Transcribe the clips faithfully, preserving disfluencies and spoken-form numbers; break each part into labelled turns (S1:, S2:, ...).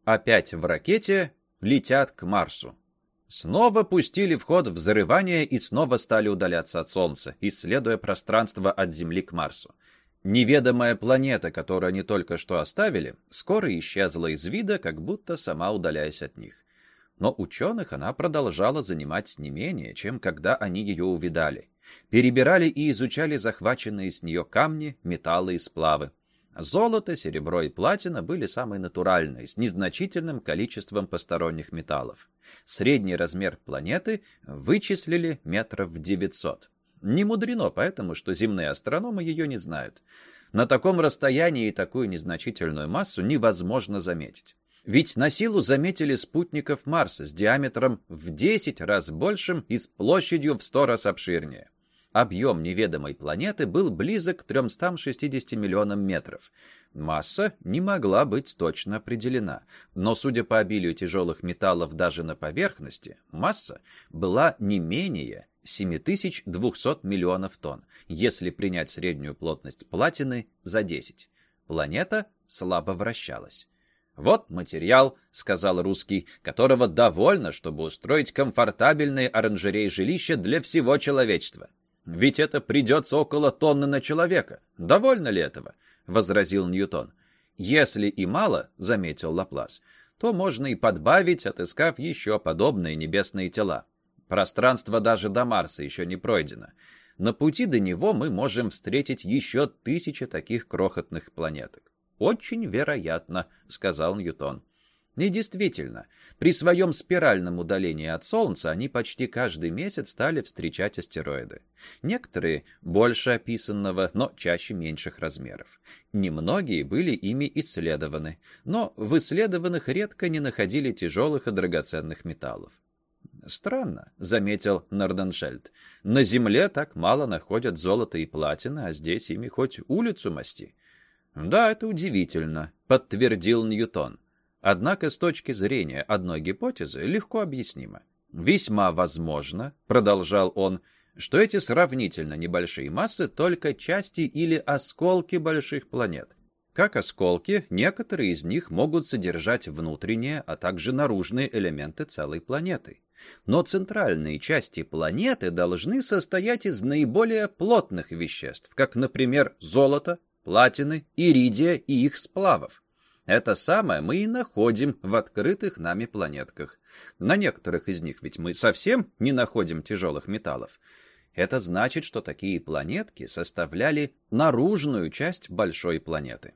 S1: Опять в ракете летят к Марсу. Снова пустили в ход взрывание и снова стали удаляться от Солнца, исследуя пространство от Земли к Марсу. Неведомая планета, которую они только что оставили, скоро исчезла из вида, как будто сама удаляясь от них. Но ученых она продолжала занимать не менее, чем когда они ее увидали. Перебирали и изучали захваченные с нее камни, металлы и сплавы. Золото, серебро и платина были самые натуральные, с незначительным количеством посторонних металлов. Средний размер планеты вычислили метров в девятьсот. Не мудрено поэтому, что земные астрономы ее не знают. На таком расстоянии такую незначительную массу невозможно заметить. Ведь на силу заметили спутников Марса с диаметром в десять раз большим и с площадью в сто раз обширнее. Объем неведомой планеты был близок к трёмстам шестидесяти миллионам метров. Масса не могла быть точно определена, но, судя по обилию тяжелых металлов даже на поверхности, масса была не менее семь тысяч двести миллионов тонн, если принять среднюю плотность платины за десять. Планета слабо вращалась. «Вот материал», — сказал русский, — «которого довольно, чтобы устроить комфортабельные оранжереи жилища для всего человечества». «Ведь это придется около тонны на человека. Довольно ли этого?» — возразил Ньютон. «Если и мало, — заметил Лаплас, — то можно и подбавить, отыскав еще подобные небесные тела. Пространство даже до Марса еще не пройдено. На пути до него мы можем встретить еще тысячи таких крохотных планеток». «Очень вероятно», — сказал Ньютон. И действительно, при своем спиральном удалении от Солнца они почти каждый месяц стали встречать астероиды. Некоторые больше описанного, но чаще меньших размеров. Немногие были ими исследованы, но в исследованных редко не находили тяжелых и драгоценных металлов. «Странно», — заметил Норденшельд. «На Земле так мало находят золото и платины, а здесь ими хоть улицу масти». «Да, это удивительно», — подтвердил Ньютон. Однако с точки зрения одной гипотезы легко объяснимо. «Весьма возможно, — продолжал он, — что эти сравнительно небольшие массы только части или осколки больших планет. Как осколки, некоторые из них могут содержать внутренние, а также наружные элементы целой планеты. Но центральные части планеты должны состоять из наиболее плотных веществ, как, например, золото, платины, иридия и их сплавов. Это самое мы и находим в открытых нами планетках. На некоторых из них ведь мы совсем не находим тяжелых металлов. Это значит, что такие планетки составляли наружную часть большой планеты.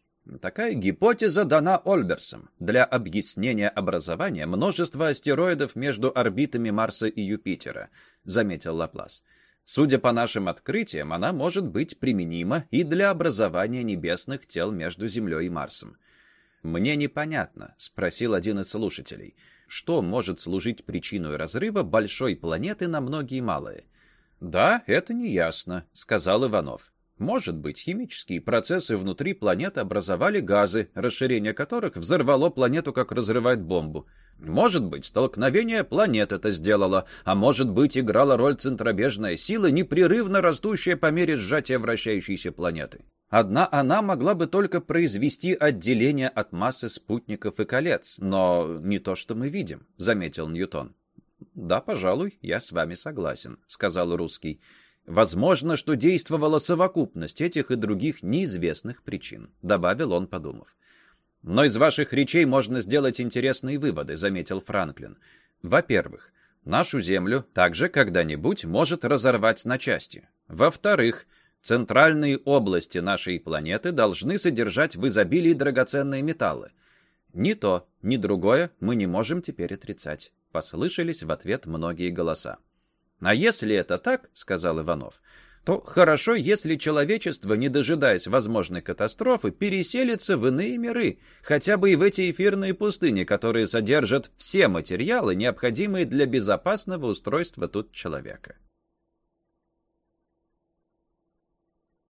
S1: Такая гипотеза дана Ольберсом для объяснения образования множества астероидов между орбитами Марса и Юпитера, заметил Лаплас. Судя по нашим открытиям, она может быть применима и для образования небесных тел между Землей и Марсом. «Мне непонятно», — спросил один из слушателей, «что может служить причиной разрыва большой планеты на многие малые?» «Да, это неясно», — сказал Иванов. «Может быть, химические процессы внутри планеты образовали газы, расширение которых взорвало планету, как разрывает бомбу. Может быть, столкновение планет это сделало, а может быть, играла роль центробежная сила, непрерывно растущая по мере сжатия вращающейся планеты. Одна она могла бы только произвести отделение от массы спутников и колец, но не то, что мы видим», — заметил Ньютон. «Да, пожалуй, я с вами согласен», — сказал русский. «Возможно, что действовала совокупность этих и других неизвестных причин», — добавил он, подумав. «Но из ваших речей можно сделать интересные выводы», — заметил Франклин. «Во-первых, нашу Землю также когда-нибудь может разорвать на части. Во-вторых, центральные области нашей планеты должны содержать в изобилии драгоценные металлы. Ни то, ни другое мы не можем теперь отрицать», — послышались в ответ многие голоса. «А если это так, — сказал Иванов, — то хорошо, если человечество, не дожидаясь возможной катастрофы, переселится в иные миры, хотя бы и в эти эфирные пустыни, которые содержат все материалы, необходимые для безопасного устройства тут человека».